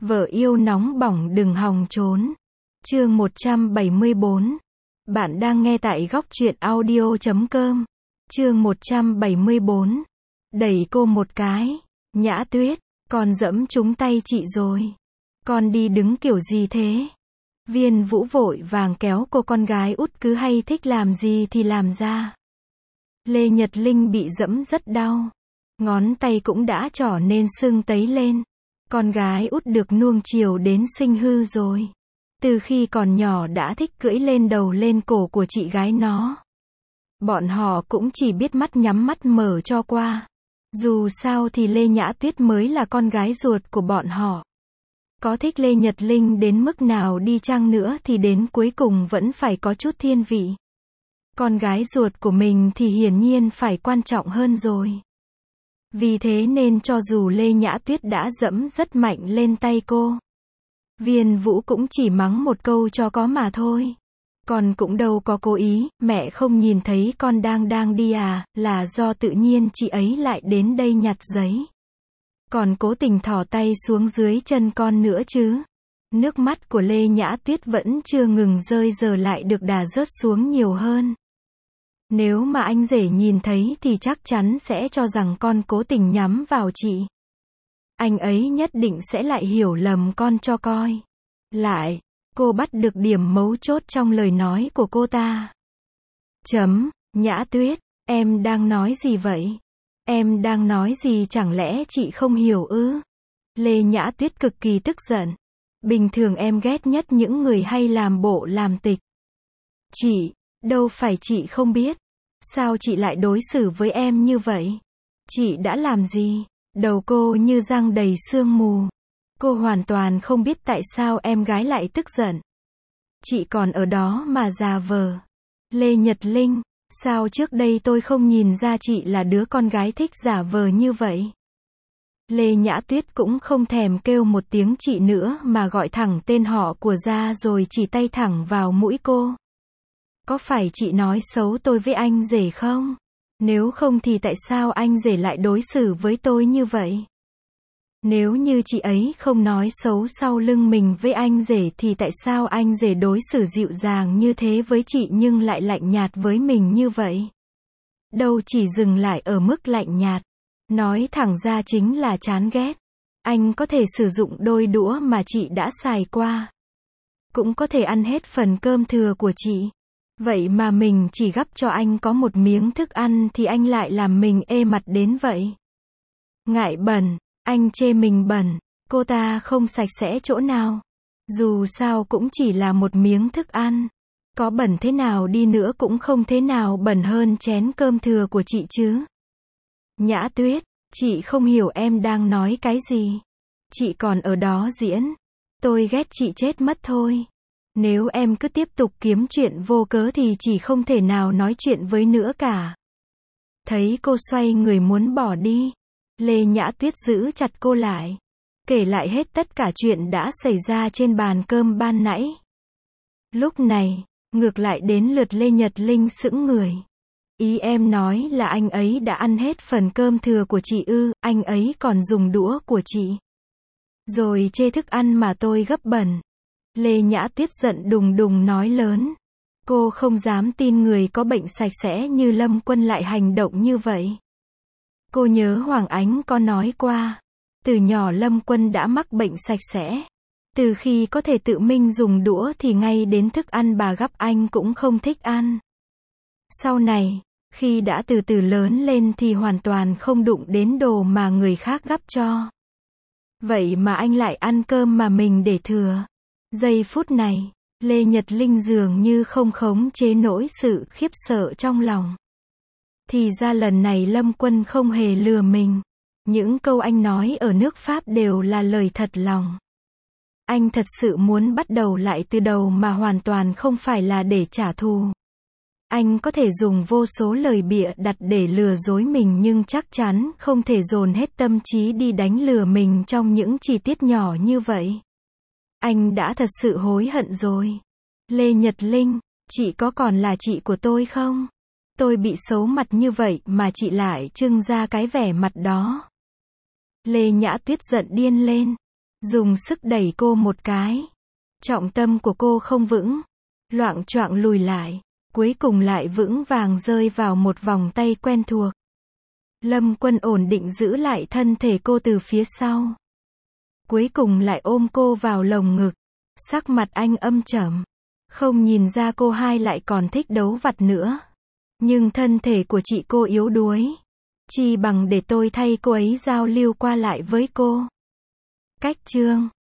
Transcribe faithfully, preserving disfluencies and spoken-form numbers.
Vợ yêu nóng bỏng đừng hòng trốn. Chương một trăm bảy mươi bốn. Bạn đang nghe tại góc truyện audio chấm com. Chương một trăm bảy mươi bốn. Đẩy cô một cái. Nhã Tuyết, con dẫm trúng tay chị rồi. Con đi đứng kiểu gì thế? Viên Vũ vội vàng kéo cô, con gái út cứ hay thích làm gì thì làm ra. Lê Nhật Linh bị dẫm rất đau. Ngón tay cũng đã trỏ nên sưng tấy lên. Con gái út được nuông chiều đến sinh hư rồi. Từ khi còn nhỏ đã thích cưỡi lên đầu lên cổ của chị gái nó. Bọn họ cũng chỉ biết mắt nhắm mắt mở cho qua. Dù sao thì Lê Nhã Tuyết mới là con gái ruột của bọn họ. Có thích Lê Nhật Linh đến mức nào đi chăng nữa thì đến cuối cùng vẫn phải có chút thiên vị. Con gái ruột của mình thì hiển nhiên phải quan trọng hơn rồi. Vì thế nên cho dù Lê Nhã Tuyết đã dẫm rất mạnh lên tay cô, Viên Vũ cũng chỉ mắng một câu cho có mà thôi. Con cũng đâu có cố ý, mẹ không nhìn thấy con đang đang đi à, là do tự nhiên chị ấy lại đến đây nhặt giấy. Còn cố tình thò tay xuống dưới chân con nữa chứ. Nước mắt của Lê Nhã Tuyết vẫn chưa ngừng rơi, giờ lại được đà rớt xuống nhiều hơn. Nếu mà anh rể nhìn thấy thì chắc chắn sẽ cho rằng con cố tình nhắm vào chị. Anh ấy nhất định sẽ lại hiểu lầm con cho coi. Lại, cô bắt được điểm mấu chốt trong lời nói của cô ta. Chấm, Nhã Tuyết, em đang nói gì vậy? Em đang nói gì, chẳng lẽ chị không hiểu ư? Lê Nhã Tuyết cực kỳ tức giận. Bình thường em ghét nhất những người hay làm bộ làm tịch. Chị, đâu phải chị không biết. Sao chị lại đối xử với em như vậy? Chị đã làm gì? Đầu cô như răng đầy sương mù. Cô hoàn toàn không biết tại sao em gái lại tức giận. Chị còn ở đó mà giả vờ. Lê Nhật Linh, sao trước đây tôi không nhìn ra chị là đứa con gái thích giả vờ như vậy? Lê Nhã Tuyết cũng không thèm kêu một tiếng chị nữa mà gọi thẳng tên họ của ra rồi chỉ tay thẳng vào mũi cô. Có phải chị nói xấu tôi với anh rể không? Nếu không thì tại sao anh rể lại đối xử với tôi như vậy? Nếu như chị ấy không nói xấu sau lưng mình với anh rể thì tại sao anh rể đối xử dịu dàng như thế với chị nhưng lại lạnh nhạt với mình như vậy? Đâu chỉ dừng lại ở mức lạnh nhạt. Nói thẳng ra chính là chán ghét. Anh có thể sử dụng đôi đũa mà chị đã xài qua. Cũng có thể ăn hết phần cơm thừa của chị. Vậy mà mình chỉ gắp cho anh có một miếng thức ăn thì anh lại làm mình ê mặt đến vậy. Ngại bẩn, anh chê mình bẩn, cô ta không sạch sẽ chỗ nào. Dù sao cũng chỉ là một miếng thức ăn. Có bẩn thế nào đi nữa cũng không thế nào bẩn hơn chén cơm thừa của chị chứ. Nhã Tuyết, chị không hiểu em đang nói cái gì. Chị còn ở đó diễn. Tôi ghét chị chết mất thôi. Nếu em cứ tiếp tục kiếm chuyện vô cớ thì chỉ không thể nào nói chuyện với nữa cả. Thấy cô xoay người muốn bỏ đi, Lê Nhã Tuyết giữ chặt cô lại. Kể lại hết tất cả chuyện đã xảy ra trên bàn cơm ban nãy. Lúc này, ngược lại đến lượt Lê Nhật Linh sững người. Ý em nói là anh ấy đã ăn hết phần cơm thừa của chị ư, anh ấy còn dùng đũa của chị. Rồi chê thức ăn mà tôi gấp bẩn. Lê Nhã Tuyết giận đùng đùng nói lớn. Cô không dám tin người có bệnh sạch sẽ như Lâm Quân lại hành động như vậy. Cô nhớ Hoàng Ánh có nói qua. Từ nhỏ Lâm Quân đã mắc bệnh sạch sẽ. Từ khi có thể tự mình dùng đũa thì ngay đến thức ăn bà gắp anh cũng không thích ăn. Sau này, khi đã từ từ lớn lên thì hoàn toàn không đụng đến đồ mà người khác gắp cho. Vậy mà anh lại ăn cơm mà mình để thừa. Giây phút này, Lê Nhật Linh dường như không khống chế nổi sự khiếp sợ trong lòng. Thì ra lần này Lâm Quân không hề lừa mình. Những câu anh nói ở nước Pháp đều là lời thật lòng. Anh thật sự muốn bắt đầu lại từ đầu mà hoàn toàn không phải là để trả thù. Anh có thể dùng vô số lời bịa đặt để lừa dối mình nhưng chắc chắn không thể dồn hết tâm trí đi đánh lừa mình trong những chi tiết nhỏ như vậy. Anh đã thật sự hối hận rồi. Lê Nhật Linh, chị có còn là chị của tôi không? Tôi bị xấu mặt như vậy mà chị lại trưng ra cái vẻ mặt đó. Lê Nhã Tuyết giận điên lên. dùng sức đẩy cô một cái. Trọng tâm của cô không vững, loạng choạng lùi lại, cuối cùng lại vững vàng rơi vào một vòng tay quen thuộc. Lâm Quân ổn định giữ lại thân thể cô từ phía sau. Cuối cùng lại ôm cô vào lồng ngực. Sắc mặt anh âm trầm. Không nhìn ra cô hai lại còn thích đấu vặt nữa. Nhưng thân thể của chị cô yếu đuối. Chi bằng để tôi thay cô ấy giao lưu qua lại với cô. Cách chương